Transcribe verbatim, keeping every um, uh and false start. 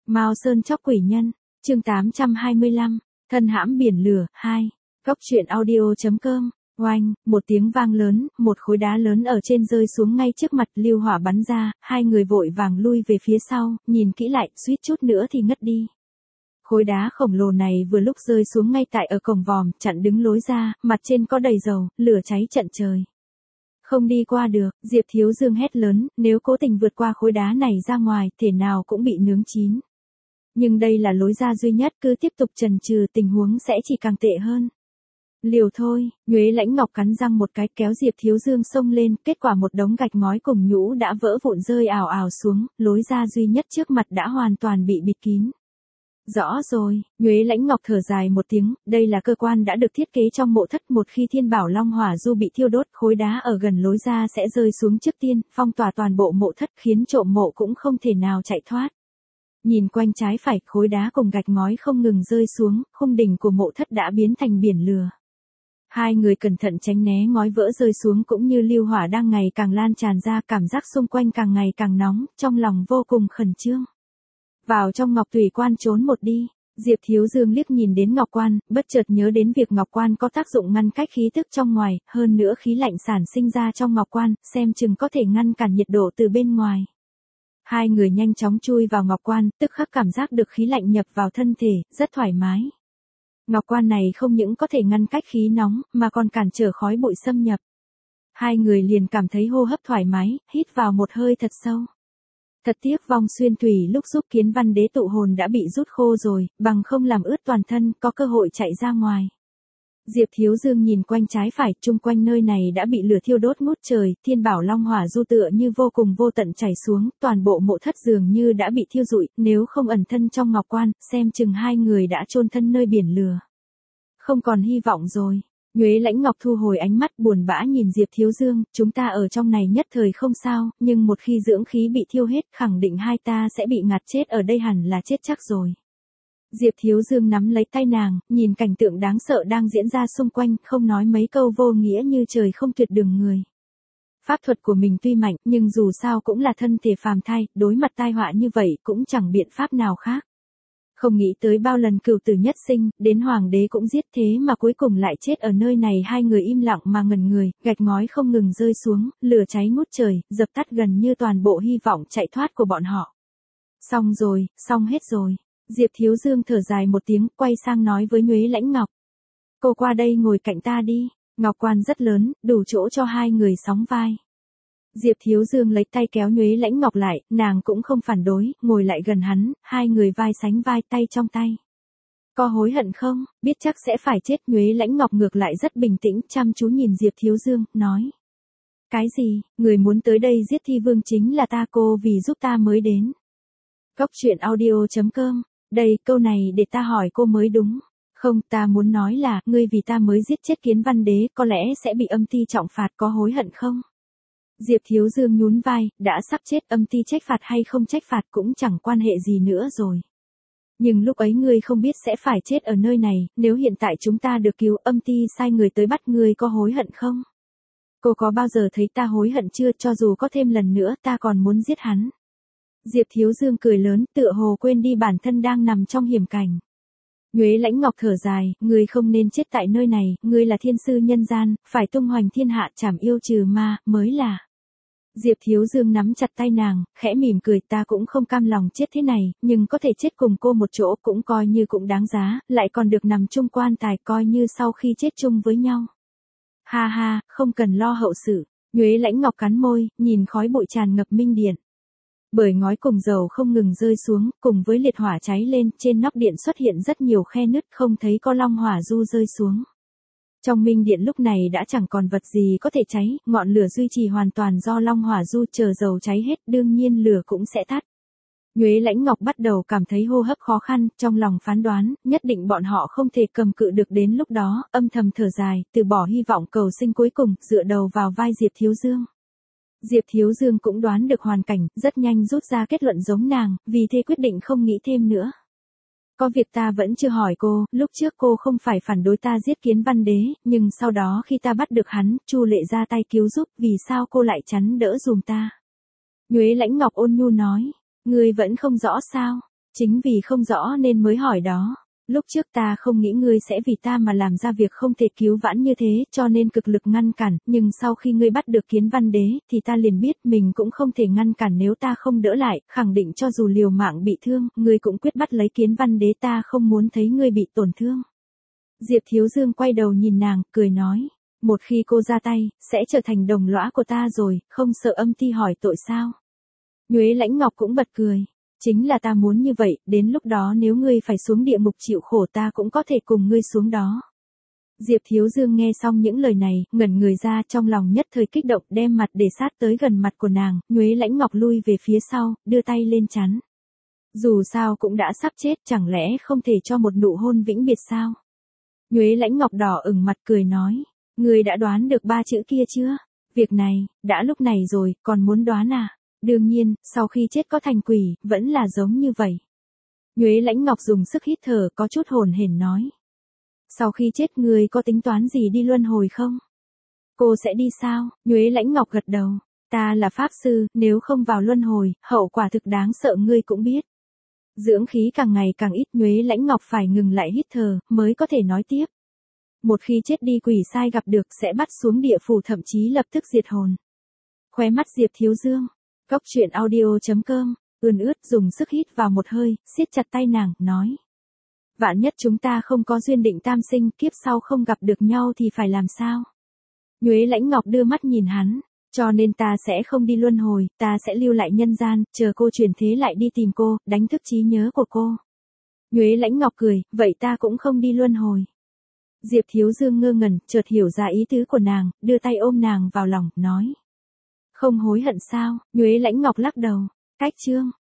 Mao Sơn chóc quỷ nhân, chương tám trăm hai mươi lăm, thân hãm biển lửa, hai. Góc truyện audio.com, oanh, một tiếng vang lớn, một khối đá lớn ở trên rơi xuống ngay trước mặt, lưu hỏa bắn ra, hai người vội vàng lui về phía sau, nhìn kỹ lại, suýt chút nữa thì ngất đi. Khối đá khổng lồ này vừa lúc rơi xuống ngay tại ở cổng vòm, chặn đứng lối ra, mặt trên có đầy dầu, lửa cháy trận trời. Không đi qua được, Diệp Thiếu Dương hét lớn, nếu cố tình vượt qua khối đá này ra ngoài, thể nào cũng bị nướng chín. Nhưng đây là lối ra duy nhất, cứ tiếp tục chần chừ tình huống sẽ chỉ càng tệ hơn. Liều thôi, Nhuế Lãnh Ngọc cắn răng một cái kéo Diệp Thiếu Dương xông lên, kết quả một đống gạch ngói cùng nhũ đã vỡ vụn rơi ào ào xuống, lối ra duy nhất trước mặt đã hoàn toàn bị bịt kín. Rõ rồi, Nhuế Lãnh Ngọc thở dài một tiếng, đây là cơ quan đã được thiết kế trong mộ thất, một khi Thiên Bảo Long Hỏa Du bị thiêu đốt, khối đá ở gần lối ra sẽ rơi xuống trước tiên, phong tỏa toàn bộ mộ thất khiến trộm mộ cũng không thể nào chạy thoát. Nhìn quanh trái phải, khối đá cùng gạch ngói không ngừng rơi xuống, khung đỉnh của mộ thất đã biến thành biển lửa. Hai người cẩn thận tránh né ngói vỡ rơi xuống cũng như lưu hỏa đang ngày càng lan tràn ra, cảm giác xung quanh càng ngày càng nóng, trong lòng vô cùng khẩn trương. Vào trong Ngọc Tùy Quan trốn một đi, Diệp Thiếu Dương liếc nhìn đến Ngọc Quan, bất chợt nhớ đến việc Ngọc Quan có tác dụng ngăn cách khí tức trong ngoài, hơn nữa khí lạnh sản sinh ra trong Ngọc Quan, xem chừng có thể ngăn cản nhiệt độ từ bên ngoài. Hai người nhanh chóng chui vào Ngọc Quan, tức khắc cảm giác được khí lạnh nhập vào thân thể, rất thoải mái. Ngọc Quan này không những có thể ngăn cách khí nóng, mà còn cản trở khói bụi xâm nhập. Hai người liền cảm thấy hô hấp thoải mái, hít vào một hơi thật sâu. Thật tiếc Vong Xuyên Thủy lúc giúp Kiến Văn Đế tụ hồn đã bị rút khô rồi, bằng không làm ướt toàn thân, có cơ hội chạy ra ngoài. Diệp Thiếu Dương nhìn quanh trái phải, chung quanh nơi này đã bị lửa thiêu đốt ngút trời, Thiên Bảo Long Hỏa Du tựa như vô cùng vô tận chảy xuống, toàn bộ mộ thất dường như đã bị thiêu rụi, nếu không ẩn thân trong Ngọc Quan, xem chừng hai người đã chôn thân nơi biển lửa. Không còn hy vọng rồi. Nhuế Lãnh Ngọc thu hồi ánh mắt buồn bã nhìn Diệp Thiếu Dương, chúng ta ở trong này nhất thời không sao, nhưng một khi dưỡng khí bị thiêu hết, khẳng định hai ta sẽ bị ngạt chết ở đây, hẳn là chết chắc rồi. Diệp Thiếu Dương nắm lấy tay nàng, nhìn cảnh tượng đáng sợ đang diễn ra xung quanh, không nói mấy câu vô nghĩa như trời không tuyệt đường người. Pháp thuật của mình tuy mạnh, nhưng dù sao cũng là thân thể phàm thai, đối mặt tai họa như vậy cũng chẳng biện pháp nào khác. Không nghĩ tới bao lần cửu tử nhất sinh, đến hoàng đế cũng giết, thế mà cuối cùng lại chết ở nơi này. Hai người im lặng mà ngẩn người, gạch ngói không ngừng rơi xuống, lửa cháy ngút trời, dập tắt gần như toàn bộ hy vọng chạy thoát của bọn họ. Xong rồi, xong hết rồi. Diệp Thiếu Dương thở dài một tiếng, quay sang nói với Nhuế Lãnh Ngọc. Cô qua đây ngồi cạnh ta đi, Ngọc Quan rất lớn, đủ chỗ cho hai người sóng vai. Diệp Thiếu Dương lấy tay kéo Nhuế Lãnh Ngọc lại, nàng cũng không phản đối, ngồi lại gần hắn, hai người vai sánh vai, tay trong tay. Có hối hận không, biết chắc sẽ phải chết. Nhuế Lãnh Ngọc ngược lại rất bình tĩnh, chăm chú nhìn Diệp Thiếu Dương, nói. Cái gì, người muốn tới đây giết Thi Vương chính là ta, cô vì giúp ta mới đến. Góc truyện audio.com, đây, câu này để ta hỏi cô mới đúng. Không, ta muốn nói là, ngươi vì ta mới giết chết Kiến Văn Đế, có lẽ sẽ bị âm ty trọng phạt, có hối hận không? Diệp Thiếu Dương nhún vai, đã sắp chết, âm ty trách phạt hay không trách phạt cũng chẳng quan hệ gì nữa rồi. Nhưng lúc ấy ngươi không biết sẽ phải chết ở nơi này, nếu hiện tại chúng ta được cứu, âm ty sai người tới bắt ngươi, có hối hận không? Cô có bao giờ thấy ta hối hận chưa, cho dù có thêm lần nữa ta còn muốn giết hắn. Diệp Thiếu Dương cười lớn, tựa hồ quên đi bản thân đang nằm trong hiểm cảnh. Nhuế Lãnh Ngọc thở dài, ngươi không nên chết tại nơi này, ngươi là thiên sư nhân gian, phải tung hoành thiên hạ, trảm yêu trừ ma, mới là. Diệp Thiếu Dương nắm chặt tay nàng, khẽ mỉm cười, ta cũng không cam lòng chết thế này, nhưng có thể chết cùng cô một chỗ cũng coi như cũng đáng giá, lại còn được nằm chung quan tài, coi như sau khi chết chung với nhau. Ha ha, không cần lo hậu sự. Nhuế Lãnh Ngọc cắn môi, nhìn khói bụi tràn ngập minh điện. Bởi ngói cùng dầu không ngừng rơi xuống, cùng với liệt hỏa cháy lên, trên nóc điện xuất hiện rất nhiều khe nứt, không thấy có Long Hỏa Du rơi xuống. Trong minh điện lúc này đã chẳng còn vật gì có thể cháy, ngọn lửa duy trì hoàn toàn do Long Hỏa Du, chờ dầu cháy hết, đương nhiên lửa cũng sẽ tắt. Nhuế Lãnh Ngọc bắt đầu cảm thấy hô hấp khó khăn, trong lòng phán đoán, nhất định bọn họ không thể cầm cự được đến lúc đó, âm thầm thở dài, từ bỏ hy vọng cầu sinh cuối cùng, dựa đầu vào vai Diệp Thiếu Dương. Diệp Thiếu Dương cũng đoán được hoàn cảnh, rất nhanh rút ra kết luận giống nàng, vì thế quyết định không nghĩ thêm nữa. Có việc ta vẫn chưa hỏi cô, lúc trước cô không phải phản đối ta giết Kiến Văn Đế, nhưng sau đó khi ta bắt được hắn, Chu Lệ ra tay cứu giúp, vì sao cô lại chắn đỡ dùm ta? Nhuế Lãnh Ngọc ôn nhu nói, ngươi vẫn không rõ sao? Chính vì không rõ nên mới hỏi đó. Lúc trước ta không nghĩ ngươi sẽ vì ta mà làm ra việc không thể cứu vãn như thế, cho nên cực lực ngăn cản, nhưng sau khi ngươi bắt được Kiến Văn Đế, thì ta liền biết mình cũng không thể ngăn cản nếu ta không đỡ lại, khẳng định cho dù liều mạng bị thương, ngươi cũng quyết bắt lấy Kiến Văn Đế, ta không muốn thấy ngươi bị tổn thương. Diệp Thiếu Dương quay đầu nhìn nàng, cười nói, một khi cô ra tay, sẽ trở thành đồng lõa của ta rồi, không sợ âm ti hỏi tội sao? Nhuế Lãnh Ngọc cũng bật cười. Chính là ta muốn như vậy, đến lúc đó nếu ngươi phải xuống địa ngục chịu khổ ta cũng có thể cùng ngươi xuống đó. Diệp Thiếu Dương nghe xong những lời này, ngẩn người ra, trong lòng nhất thời kích động, đem mặt để sát tới gần mặt của nàng, Nhuế Lãnh Ngọc lui về phía sau, đưa tay lên chắn. Dù sao cũng đã sắp chết, chẳng lẽ không thể cho một nụ hôn vĩnh biệt sao? Nhuế Lãnh Ngọc đỏ ửng mặt cười nói, ngươi đã đoán được ba chữ kia chưa? Việc này, đã lúc này rồi, còn muốn đoán à? Đương nhiên, sau khi chết có thành quỷ, vẫn là giống như vậy. Nhuế Lãnh Ngọc dùng sức hít thở, có chút hồn hển nói. Sau khi chết ngươi có tính toán gì đi luân hồi không? Cô sẽ đi sao? Nhuế Lãnh Ngọc gật đầu. Ta là pháp sư, nếu không vào luân hồi, hậu quả thực đáng sợ ngươi cũng biết. Dưỡng khí càng ngày càng ít, Nhuế Lãnh Ngọc phải ngừng lại hít thở, mới có thể nói tiếp. Một khi chết đi quỷ sai gặp được sẽ bắt xuống địa phủ, thậm chí lập tức diệt hồn. Khóe mắt Diệp Thiếu Dương. Góc truyện audio chấm com, ươn ướt dùng sức hít vào một hơi, siết chặt tay nàng, nói. Vạn nhất chúng ta không có duyên định tam sinh, kiếp sau không gặp được nhau thì phải làm sao? Nhuế Lãnh Ngọc đưa mắt nhìn hắn, cho nên ta sẽ không đi luân hồi, ta sẽ lưu lại nhân gian, chờ cô chuyển thế lại đi tìm cô, đánh thức trí nhớ của cô. Nhuế Lãnh Ngọc cười, vậy ta cũng không đi luân hồi. Diệp Thiếu Dương ngơ ngẩn, chợt hiểu ra ý tứ của nàng, đưa tay ôm nàng vào lòng, nói. Không hối hận sao? Nhuế Lãnh Ngọc lắc đầu. Cách chương.